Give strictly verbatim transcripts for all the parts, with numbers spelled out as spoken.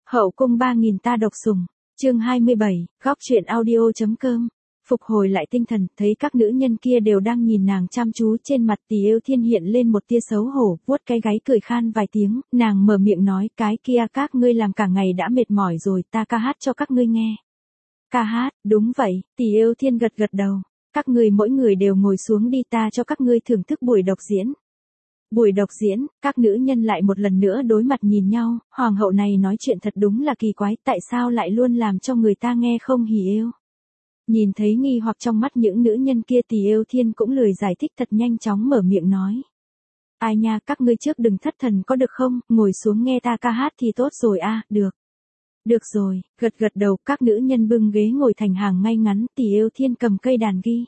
Hậu cung ba nghìn ta độc sủng, chương hai mươi bảy, góc truyện audio.com. Phục hồi lại tinh thần, thấy các nữ nhân kia đều đang nhìn nàng chăm chú, trên mặt Tỷ Yêu Thiên hiện lên một tia xấu hổ, vuốt cái gáy cười khan vài tiếng, nàng mở miệng nói, cái kia các ngươi làm cả ngày đã mệt mỏi rồi, ta ca hát cho các ngươi nghe. Ca hát, đúng vậy, Tỷ Yêu Thiên gật gật đầu, các ngươi mỗi người đều ngồi xuống đi, ta cho các ngươi thưởng thức buổi độc diễn. Buổi độc diễn, các nữ nhân lại một lần nữa đối mặt nhìn nhau, hoàng hậu này nói chuyện thật đúng là kỳ quái, tại sao lại luôn làm cho người ta nghe không hỉ yêu. Nhìn thấy nghi hoặc trong mắt những nữ nhân kia, Tỷ Yêu Thiên cũng lười giải thích, thật nhanh chóng mở miệng nói. Ai nha, các ngươi trước đừng thất thần có được không, ngồi xuống nghe ta ca hát thì tốt rồi a, à, được. Được rồi, gật gật đầu, các nữ nhân bưng ghế ngồi thành hàng ngay ngắn, Tỷ Yêu Thiên cầm cây đàn ghi.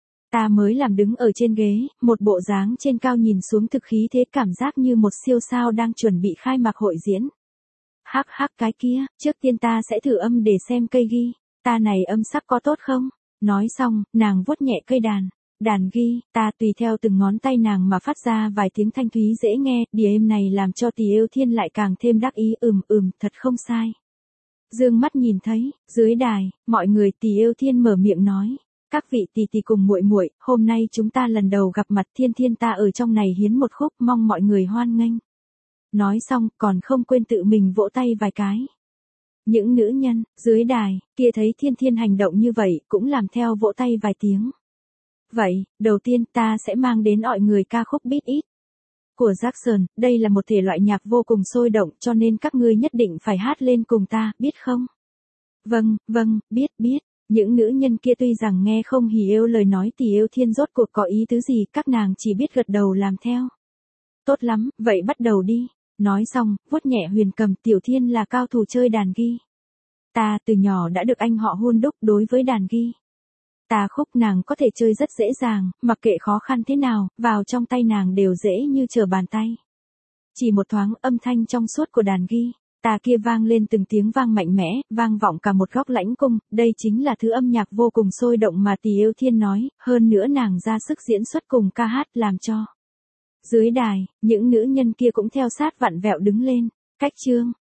Ta mới làm đứng ở trên ghế, một bộ dáng trên cao nhìn xuống thực khí thế, cảm giác như một siêu sao đang chuẩn bị khai mạc hội diễn. Hắc hắc cái kia, trước tiên ta sẽ thử âm để xem cây ghi, ta này âm sắc có tốt không? Nói xong, nàng vuốt nhẹ cây đàn, đàn ghi, ta tùy theo từng ngón tay nàng mà phát ra vài tiếng thanh thúy dễ nghe, đĩa êm này làm cho Tỷ Yêu Thiên lại càng thêm đắc ý, ừm ừm, thật không sai. Dương mắt nhìn thấy, dưới đài, mọi người, Tỷ Yêu Thiên mở miệng nói. Các vị tỷ tỷ cùng muội muội, hôm nay chúng ta lần đầu gặp mặt, Thiên Thiên ta ở trong này hiến một khúc, mong mọi người hoan nghênh. Nói xong, còn không quên tự mình vỗ tay vài cái. Những nữ nhân, dưới đài, kia thấy Thiên Thiên hành động như vậy, cũng làm theo vỗ tay vài tiếng. Vậy, đầu tiên ta sẽ mang đến mọi người ca khúc Beat It của Jackson, đây là một thể loại nhạc vô cùng sôi động, cho nên các ngươi nhất định phải hát lên cùng ta, biết không? Vâng, vâng, biết, biết. Những nữ nhân kia tuy rằng nghe không hỉ yêu lời nói Tỷ Yêu Thiên rốt cuộc có ý tứ gì, các nàng chỉ biết gật đầu làm theo. Tốt lắm, vậy bắt đầu đi. Nói xong, vuốt nhẹ huyền cầm, Tiểu Thiên là cao thủ chơi đàn ghi. Ta từ nhỏ đã được anh họ hun đúc đối với đàn ghi. Ta khúc nàng có thể chơi rất dễ dàng, mặc kệ khó khăn thế nào, vào trong tay nàng đều dễ như trở bàn tay. Chỉ một thoáng, âm thanh trong suốt của đàn ghi. Ta kia vang lên từng tiếng vang mạnh mẽ, vang vọng cả một góc lãnh cung, đây chính là thứ âm nhạc vô cùng sôi động mà Tỷ Yêu Thiên nói, hơn nữa nàng ra sức diễn xuất cùng ca hát làm cho. Dưới đài, những nữ nhân kia cũng theo sát vặn vẹo đứng lên, cách chương,